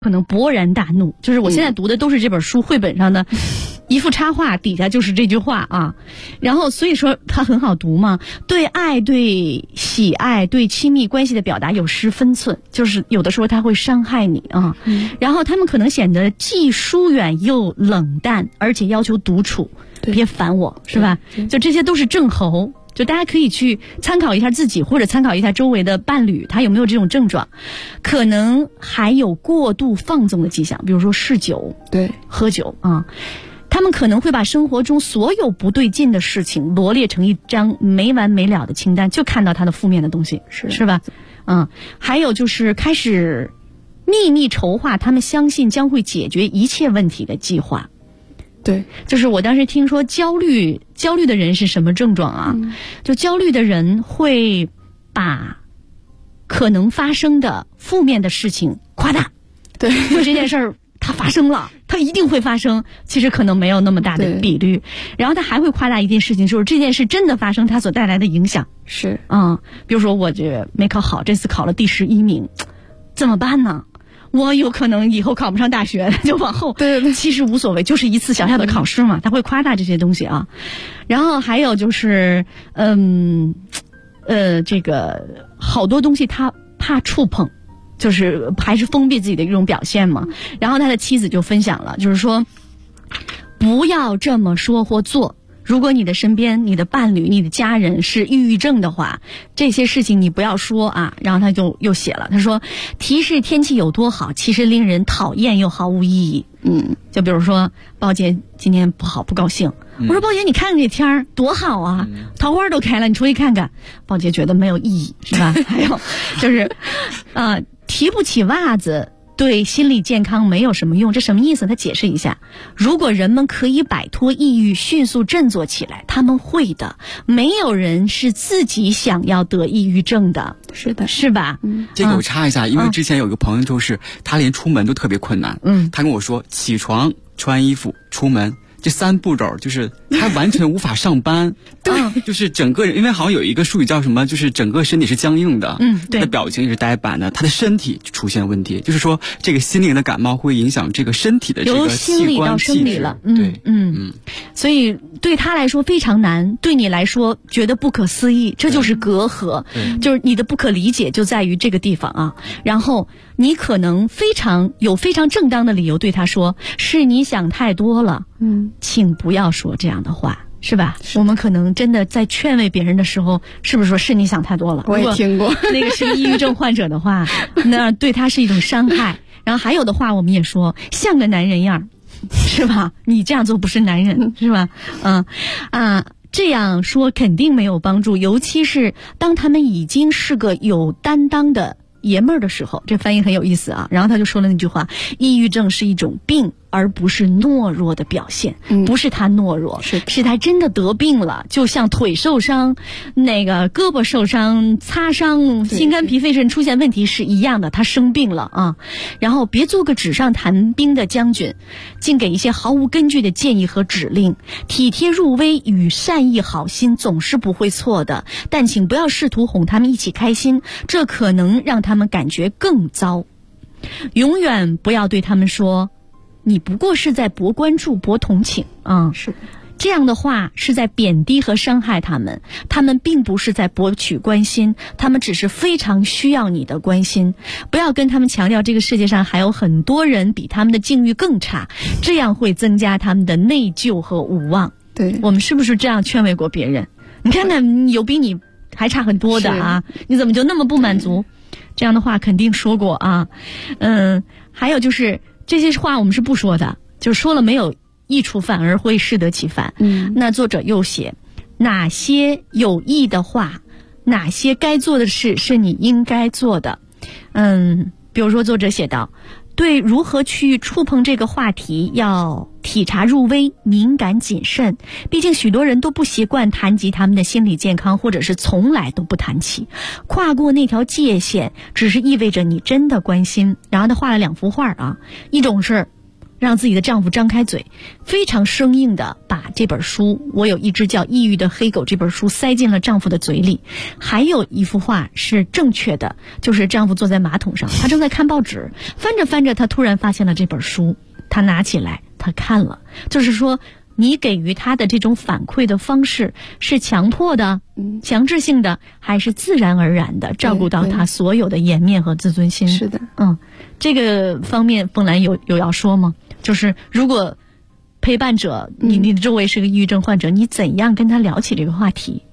可能勃然大怒，就是我现在读的都是这本书绘本上的一幅插画，底下就是这句话啊。然后所以说它很好读嘛，对爱、对喜爱、对亲密关系的表达有失分寸，就是有的时候它会伤害你啊。然后他们可能显得既疏远又冷淡，而且要求独处，别烦我，是吧？就这些都是症候。就大家可以去参考一下自己，或者参考一下周围的伴侣，他有没有这种症状，可能还有过度放纵的迹象，比如说嗜酒， 对， 喝酒啊。他们可能会把生活中所有不对劲的事情罗列成一张没完没了的清单，就看到他的负面的东西，是吧？还有就是开始秘密筹划他们相信将会解决一切问题的计划。 对， 就是我当时听说焦虑的人是什么症状啊？就焦虑的人会把可能发生的负面的事情夸大。 对， 就这件事儿它发生了，它一定会发生，其实可能没有那么大的比率。然后他还会夸大一件事情，就是这件事真的发生，它所带来的影响是比如说我这没考好，这次考了第11名，怎么办呢？我有可能以后考不上大学，就往后。对，其实无所谓，就是一次小小的考试嘛，他会夸大这些东西啊。然后还有就是，这个好多东西他怕触碰，就是还是封闭自己的一种表现嘛。然后他的妻子就分享了，就是说，不要这么说或做。如果你的身边、你的伴侣、你的家人是抑郁症的话，这些事情你不要说啊。然后他就又写了，他说提示天气有多好，其实令人讨厌又毫无意义。就比如说鲍姐今天不好，不高兴。我说鲍姐，你看看这天儿多好啊，桃花都开了，你出去看看。鲍姐觉得没有意义，是吧？还有就是提不起袜子对心理健康没有什么用，这什么意思？他解释一下，如果人们可以摆脱抑郁，迅速振作起来，他们会的。没有人是自己想要得抑郁症的， 是的， 是吧？ 这个我插一下，因为之前有一个朋友，就是他连出门都特别困难。他跟我说，起床、穿衣服、出门。这3步骤就是他完全无法上班，就是整个人，因为好像有一个术语叫什么，就是整个身体是僵硬的，对，他的表情也是呆板的，他的身体出现问题，就是说这个心灵的感冒会影响这个身体的这个器官气质了，对， 所以对他来说非常难，对你来说觉得不可思议，这就是隔阂，就是你的不可理解就在于这个地方啊。然后你可能非常正当的理由对他说，是你想太多了。请不要说这样的话，是吧？我们可能真的在劝慰别人的时候，是不是说是你想太多了？ 我也听过， 那个是抑郁症患者的话，那对他是一种伤害。然后还有的话，我们也说像个男人样，是吧？你这样做不是男人，是吧？这样说肯定没有帮助，尤其是当他们已经是个有担当的爷们儿的时候。这翻译很有意思啊。然后他就说了那句话，抑郁症是一种病，而不是懦弱的表现。不是他懦弱，是他真的得病了，就像腿受伤，那个胳膊受伤、擦伤、心肝脾肺肾出现问题是一样的，他生病了啊。然后别做个纸上谈兵的将军，竟给一些毫无根据的建议和指令。体贴入微与善意好心总是不会错的，但请不要试图哄他们一起开心，这可能让他们感觉更糟。永远不要对他们说你不过是在博关注、博同情是这样的话是在贬低和伤害他们。他们并不是在博取关心，他们只是非常需要你的关心。不要跟他们强调这个世界上还有很多人比他们的境遇更差，这样会增加他们的内疚和无望。 对， 我们是不是这样劝慰过别人？你看看有比你还差很多的啊，你怎么就那么不满足？这样的话肯定说过啊。还有就是这些话我们是不说的，就是说了没有益处，反而会适得其反。那作者又写哪些有益的话，哪些该做的事是你应该做的。比如说作者写道，对如何去触碰这个话题要体察入微，敏感谨慎。毕竟许多人都不习惯谈及他们的心理健康，或者是从来都不谈起。跨过那条界限只是意味着你真的关心。然后他画了2幅画啊，一种是让自己的丈夫张开嘴，非常生硬的把这本书《我有一只叫抑郁的黑狗》这本书塞进了丈夫的嘴里。还有一幅画是正确的，就是丈夫坐在马桶上，他正在看报纸，翻着翻着他突然发现了这本书，他拿起来他看了。就是说你给予他的这种反馈的方式是强迫的、强制性的，还是自然而然的照顾到他所有的颜面和自尊心？ 是的， 这个方面凤兰有要说吗？就是如果陪伴者，你的周围是个抑郁症患者，你怎样跟他聊起这个话题？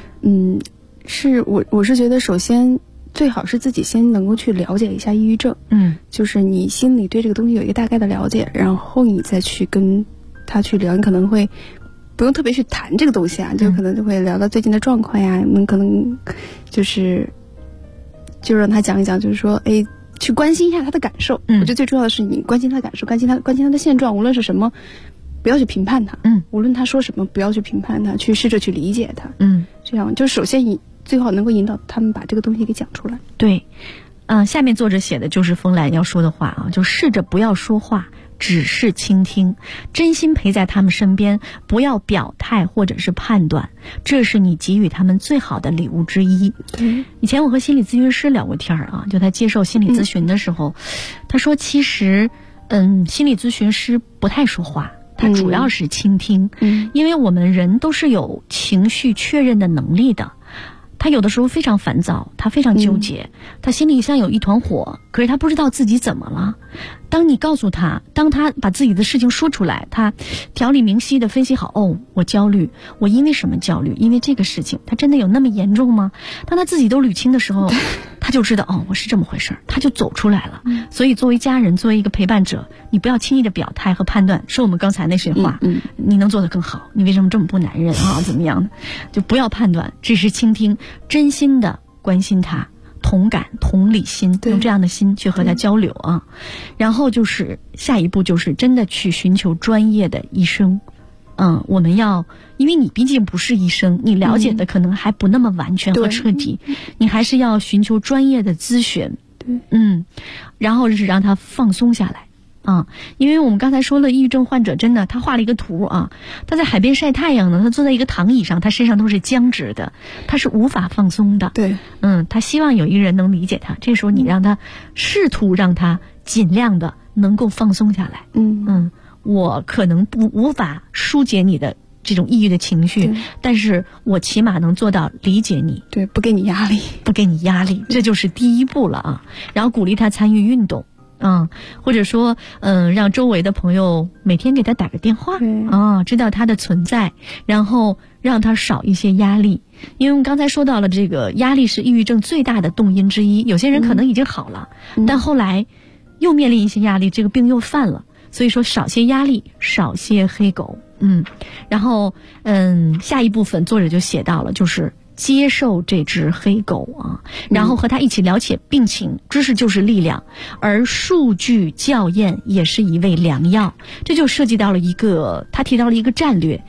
我是觉得首先最好是自己先能够去了解一下抑郁症，就是你心里对这个东西有一个大概的了解，然后你再去跟他去聊，你可能会不用特别去谈这个东西啊，就可能就会聊到最近的状况呀，你们可能就让他讲一讲，就是说去关心一下他的感受。我觉得最重要的是你关心他的感受，关心他的现状，无论是什么，不要去评判他。无论他说什么，不要去评判他，去试着去理解他。这样就首先你最好能够引导他们把这个东西给讲出来。 对，下面作者写的就是冯兰要说的话啊，就试着不要说话，只是倾听，真心陪在他们身边，不要表态或者是判断，这是你给予他们最好的礼物之一。以前我和心理咨询师聊过天啊，就他接受心理咨询的时候，他说其实心理咨询师不太说话，他主要是倾听，因为我们人都是有情绪确认的能力的。他有的时候非常烦躁，他非常纠结，他心里像有一团火，可是他不知道自己怎么了。当你告诉他，当他把自己的事情说出来，他条理明晰的分析好，我焦虑，我因为什么焦虑？因为这个事情，他真的有那么严重吗？当他自己都捋清的时候，他就知道我是这么回事，他就走出来了。所以作为家人，作为一个陪伴者，你不要轻易的表态和判断，说我们刚才那些话，你能做得更好，你为什么这么不男人啊？怎么样的？就不要判断，只是倾听，真心的关心他，同感同理心，用这样的心去和他交流啊。然后就是下一步就是真的去寻求专业的医生。我们要，因为你毕竟不是医生，你了解的可能还不那么完全和彻底，你还是要寻求专业的咨询。然后就是让他放松下来。因为我们刚才说了，抑郁症患者真的，他画了一个图啊，他在海边晒太阳呢，他坐在一个躺椅上，他身上都是僵直的，他是无法放松的。 对， 他希望有一个人能理解他，这时候你让他试图让他尽量的能够放松下来。我可能无法疏解你的这种抑郁的情绪，但是我起码能做到理解你， 对，不给你压力， 这就是第一步了啊。然后鼓励他参与运动。或者说让周围的朋友每天给他打个电话知道他的存在，然后让他少一些压力。因为我们刚才说到了，这个压力是抑郁症最大的动因之一，有些人可能已经好了，但后来又面临一些压力，这个病又犯了。所以说少些压力，少些黑狗。然后下一部分作者就写到了，就是接受这只黑狗啊，然后和他一起了解病情，知识就是力量，而数据校验也是一味良药。这就涉及到了他提到了一个战略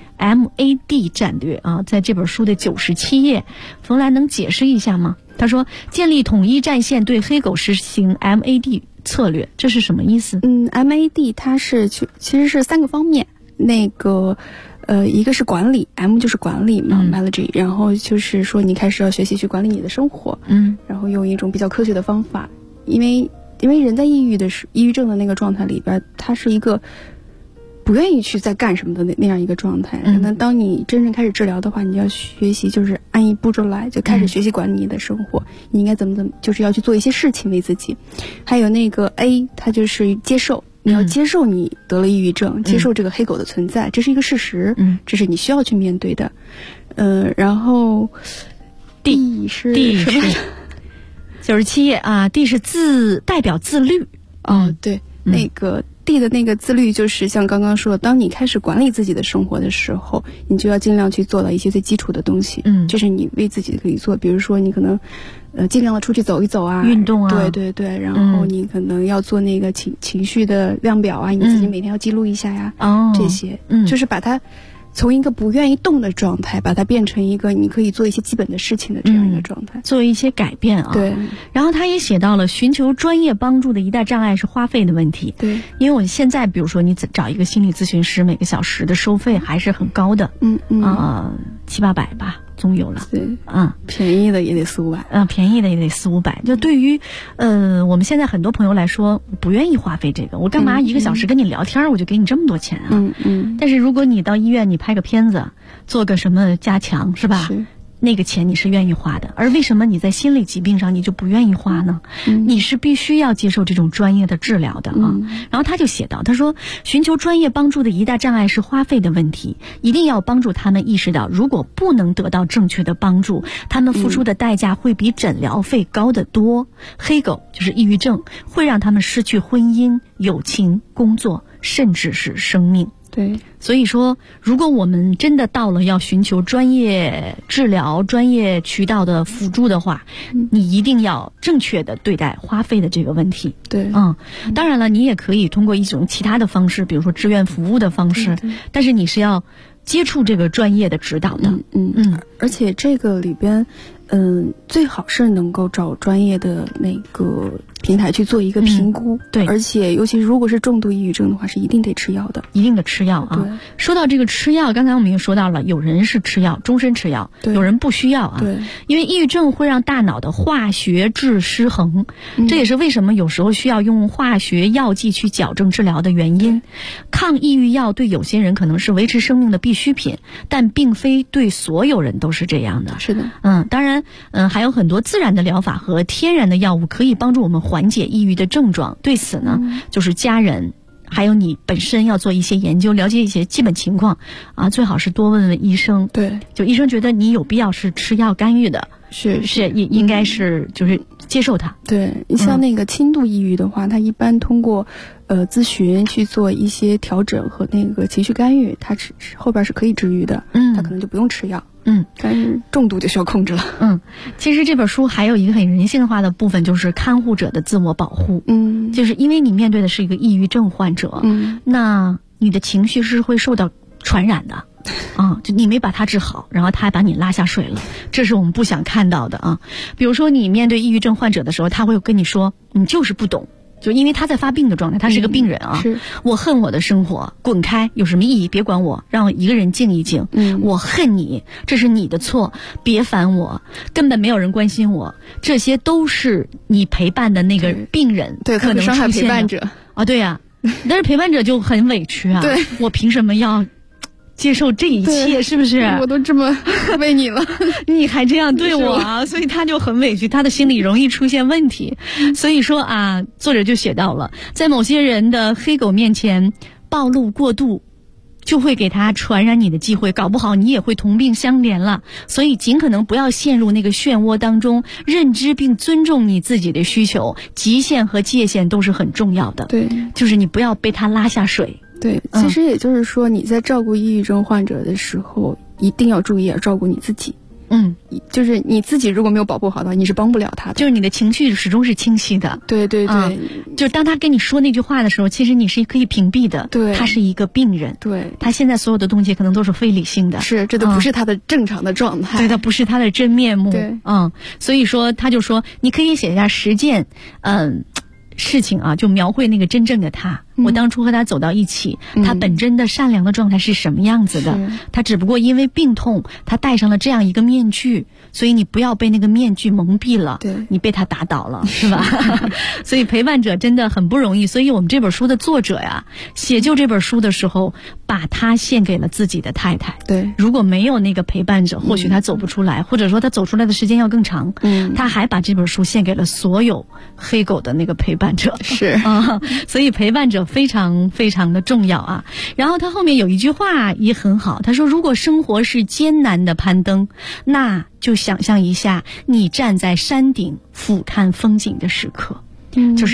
MAD 战略啊，在这本书的97页，冯兰能解释一下吗？他说建立统一战线，对黑狗实行 MAD 策略，这是什么意思 ？MAD 它是其实是3个方面，一个是管理 ，M 就是管理嘛，Manage，然后就是说你开始要学习去管理你的生活，然后用一种比较科学的方法，因为人在抑郁症的那个状态里边，他是一个不愿意去再干什么的那样一个状态。那当你真正开始治疗的话，你要学习就是按一步骤来，就开始学习管理你的生活，你应该怎么，就是要去做一些事情为自己。还有那个 A， 它就是接受。你要接受你得了抑郁症，接受这个黑狗的存在，这是一个事实，这是你需要去面对的。然后 D 是97页啊 ，D 是代表自律。对，那个 D 的那个自律就是像刚刚说，当你开始管理自己的生活的时候，你就要尽量去做到一些最基础的东西。这是你为自己可以做，比如说你可能尽量的出去走一走啊， 运动啊， 对，然后你可能要做那个情绪的量表啊，你自己每天要记录一下呀，这些，就是把它从一个不愿意动的状态，把它变成一个你可以做一些基本的事情的这样一个状态， 做一些改变啊。 对。 然后他也写到了寻求专业帮助的一大障碍是花费的问题。 对。 因为我现在比如说你找一个心理咨询师，每个小时的收费还是很高的。700-800吧。总有了， 对，便宜的也得400-500， 便宜的也得400-500。就对于我们现在很多朋友来说，不愿意花费这个，我干嘛1个小时跟你聊天，我就给你这么多钱啊？但是如果你到医院，你拍个片子，做个什么加强，是吧？是。那个钱你是愿意花的，而为什么你在心理疾病上你就不愿意花呢？你是必须要接受这种专业的治疗的啊。然后他就写到，他说寻求专业帮助的一大障碍是花费的问题，一定要帮助他们意识到，如果不能得到正确的帮助，他们付出的代价会比诊疗费高得多。黑狗就是抑郁症，会让他们失去婚姻、友情、工作，甚至是生命。 对， 所以说，如果我们真的到了要寻求专业治疗、专业渠道的辅助的话，你一定要正确的对待花费的这个问题。 对， 当然了，你也可以通过一种其他的方式，比如说志愿服务的方式，但是你是要接触这个专业的指导的。 而且这个里边，最好是能够找专业的那个平台去做一个评估。 对， 而且尤其如果是重度抑郁症的话，是一定得吃药的， 一定得吃药啊。 对， 说到这个吃药，刚才我们也说到了，有人是吃药，终身吃药，有人不需要啊。 对， 因为抑郁症会让大脑的化学质失衡，这也是为什么有时候需要用化学药剂去矫正治疗的原因。抗抑郁药对有些人可能是维持生命的必需品，但并非对所有人都是这样的。 是的， 当然，还有很多自然的疗法和天然的药物可以帮助我们缓解抑郁的症状。对此呢，就是家人还有你本身要做一些研究，了解一些基本情况啊，最好是多问问医生。 对， 就医生觉得你有必要是吃药干预的，是应该是就是接受它。 对，你像那个轻度抑郁的话，他一般通过咨询去做一些调整和那个情绪干预，它后边是可以治愈的。他可能就不用吃药。但是重度就需要控制了。 其实这本书还有一个很人性化的部分，就是看护者的自我保护。就是因为你面对的是一个抑郁症患者，那你的情绪是会受到传染的。就你没把他治好，然后他还把你拉下水了，这是我们不想看到的啊。比如说你面对抑郁症患者的时候，他会跟你说，你就是不懂。就因为他在发病的状态，他是个病人啊。我恨我的生活，滚开，有什么意义？别管我，让我一个人静一静。我恨你，这是你的错，别烦我，根本没有人关心我。这些都是你陪伴的那个病人可能出现的陪伴者啊，对呀。但是陪伴者就很委屈啊。 对， 我凭什么要接受这一切？是不是？ 我都这么为你了， 你还这样对我啊？所以他就很委屈，他的心理容易出现问题。所以说啊，作者就写到了，在某些人的黑狗面前暴露过度，就会给他传染你的机会，搞不好你也会同病相怜了。所以尽可能不要陷入那个漩涡当中，认知并尊重你自己的需求，极限和界限都是很重要的。 对， 就是你不要被他拉下水。 对，其实也就是说，你在照顾抑郁症患者的时候，一定要注意要照顾你自己。就是你自己如果没有保护好的话，你是帮不了他的。 就是你的情绪始终是清晰的。 对对对， 就是当他跟你说那句话的时候，其实你是可以屏蔽的。 对， 他是一个病人。 对， 他现在所有的东西可能都是非理性的。 是，这都不是他的正常的状态。 对，他不是他的真面目。 对， 所以说他就说，你可以写下10件，事情啊，就描绘那个真正的他。我当初和他走到一起，他本真的善良的状态是什么样子的？他只不过因为病痛，他戴上了这样一个面具，所以你不要被那个面具蒙蔽了。 对， 你被他打倒了，是吧？所以陪伴者真的很不容易。所以我们这本书的作者呀，写就这本书的时候，把他献给了自己的太太。 对， 如果没有那个陪伴者，或许他走不出来，或者说他走出来的时间要更长。他还把这本书献给了所有黑狗的那个陪伴者。 是所以陪伴者非常非常的重要啊。然后他后面有一句话也很好，他说，如果生活是艰难的攀登，那就想象一下你站在山顶俯瞰风景的时刻。就是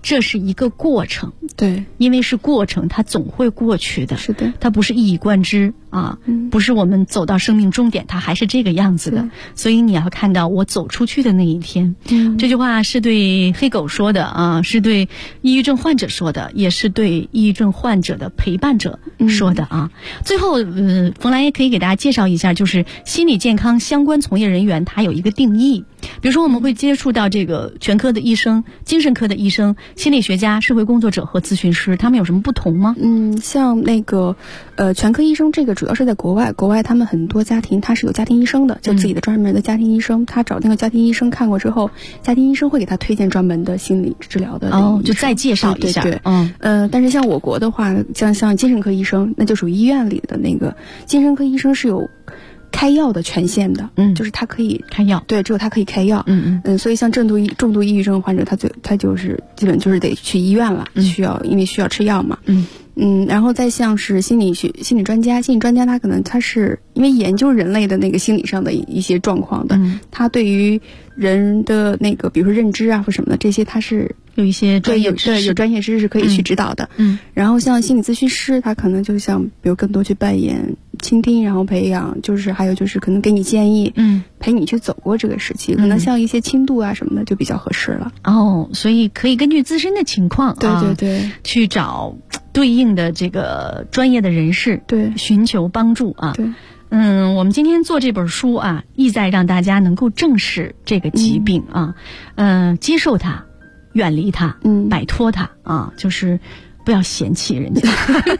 这是一个过程。 对， 因为是过程，它总会过去的。 是的， 它不是一以贯之啊，不是我们走到生命终点，它还是这个样子的。所以你要看到我走出去的那一天。这句话是对黑狗说的啊，是对抑郁症患者说的，也是对抑郁症患者的陪伴者说的啊。最后，冯兰也可以给大家介绍一下，就是心理健康相关从业人员他有一个定义。比如说我们会接触到这个全科的医生、精神科的医生、心理学家、社会工作者和咨询师，他们有什么不同吗？ 像那个全科医生，这个主要是在国外他们很多家庭他是有家庭医生的，就自己的专门的家庭医生，他找那个家庭医生看过之后，家庭医生会给他推荐专门的心理治疗的就再介绍一下。 对，但是像我国的话，像精神科医生，那就属于医院里的那个精神科医生是有开药的权限的，就是他可以开药， 对，只有他可以开药，所以像重度抑郁症患者，他就是基本就是得去医院了，因为需要吃药嘛，然后再像是心理专家他可能他是因为研究人类的那个心理上的一些状况的，他对于人的那个比如说认知啊或什么的这些，他是有一些专业知识， 有专业知识可以去指导的。然后像心理咨询师，他可能就像比如更多去扮演倾听，然后培养，就是还有就是可能给你建议，陪你去走过这个时期。可能像一些轻度啊什么的就比较合适了。 所以可以根据自身的情况， 对， 去找对应的这个专业的人士， 对， 寻求帮助啊。 对。 我们今天做这本书啊，意在让大家能够正视这个疾病啊，接受它，远离它，摆脱它啊，就是不要嫌弃人家。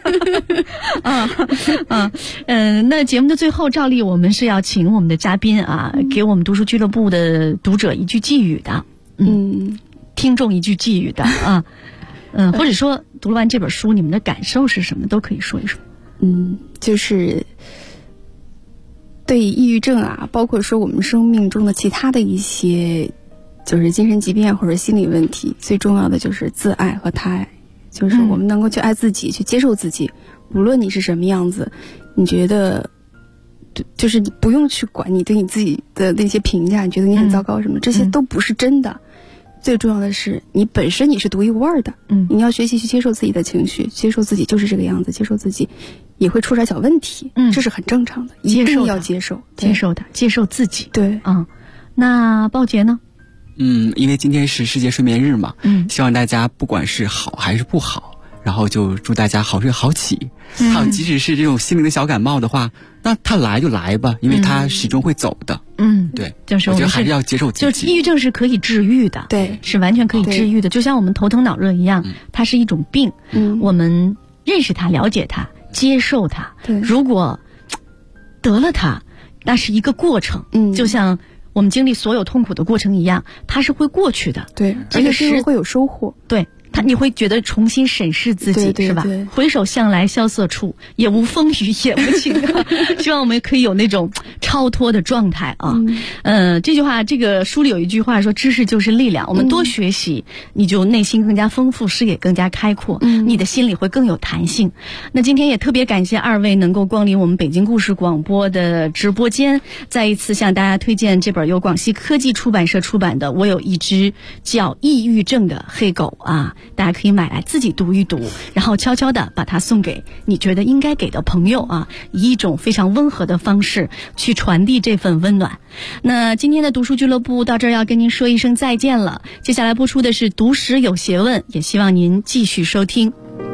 那节目的最后，照例我们是要请我们的嘉宾啊，给我们读书俱乐部的读者一句寄语的，听众一句寄语的啊，或者说读完这本书，你们的感受是什么，都可以说一说。 就是对抑郁症啊，包括说我们生命中的其他的一些就是精神疾病或者心理问题，最重要的就是自爱和他爱，就是我们能够去爱自己，去接受自己，无论你是什么样子，你觉得就是你不用去管你对你自己的那些评价，你觉得你很糟糕什么，这些都不是真的。最重要的是你本身你是独一无二的，你要学习去接受自己的情绪，接受自己就是这个样子，接受自己也会出点小问题，这是很正常的，一定要接受它，接受自己。 对， 那鲍杰呢？ 因为今天是世界睡眠日嘛，希望大家不管是好还是不好，然后就祝大家好睡好起。还有即使是这种心灵的小感冒的话，那它来就来吧，因为它始终会走的。对， 就是我觉得还是要接受自己。 就是抑郁症是可以治愈的， 对， 是完全可以治愈的，就像我们头疼脑热一样，它是一种病。我们认识它，了解它，接受它。如果得了它，那是一个过程。就像我们经历所有痛苦的过程一样，它是会过去的。 对，而且是会有收获。 对。你会觉得重新审视自己，是吧？回首向来萧瑟处，也无风雨也无晴啊。希望我们可以有那种超脱的状态啊。这句话，这个书里有一句话说：“知识就是力量。”我们多学习，你就内心更加丰富，视野更加开阔，你的心里会更有弹性。那今天也特别感谢二位能够光临我们北京故事广播的直播间，再一次向大家推荐这本由广西科技出版社出版的《我有一只叫抑郁症的黑狗》啊。大家可以买来自己读一读，然后悄悄的把它送给你觉得应该给的朋友啊，以一种非常温和的方式去传递这份温暖。那今天的读书俱乐部到这儿要跟您说一声再见了，接下来播出的是读史有学问，也希望您继续收听。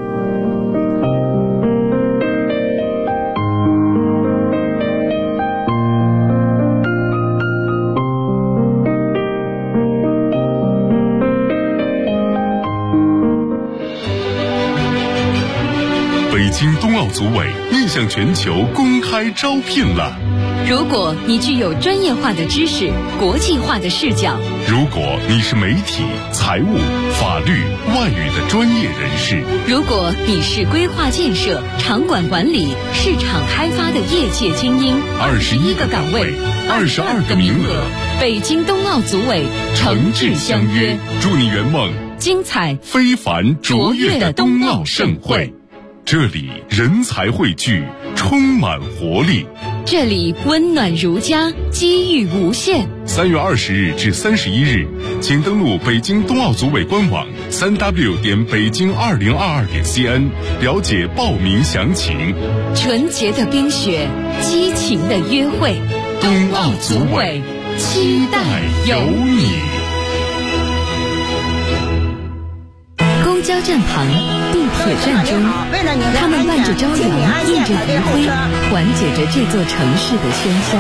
北京冬奥组委面向全球公开招聘了。 如果你具有专业化的知识、国际化的视角， 如果你是媒体、财务、法律、外语的专业人士， 如果你是规划建设、场馆管理、市场开发的业界精英，21个岗位，22个名额，北京冬奥组委诚挚相约， 祝你圆梦精彩非凡卓越的冬奥盛会。这里人才汇聚，充满活力。 这里温暖如家，机遇无限。 3月20日至31日，请登录北京冬奥组委官网3w北京2022.cn 了解报名详情。 纯洁的冰雪，激情的约会， 冬奥组委期待有你。 公交站旁，地铁站中，他们伴着朝阳，映着余晖，缓解着这座城市的喧嚣。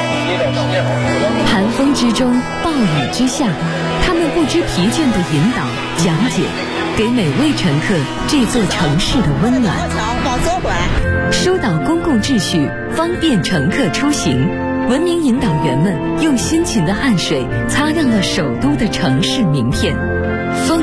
寒风之中，暴雨之下，他们不知疲倦地引导、讲解，给每位乘客这座城市的温暖。疏导公共秩序，方便乘客出行。文明引导员们用辛勤的汗水，擦亮了首都的城市名片。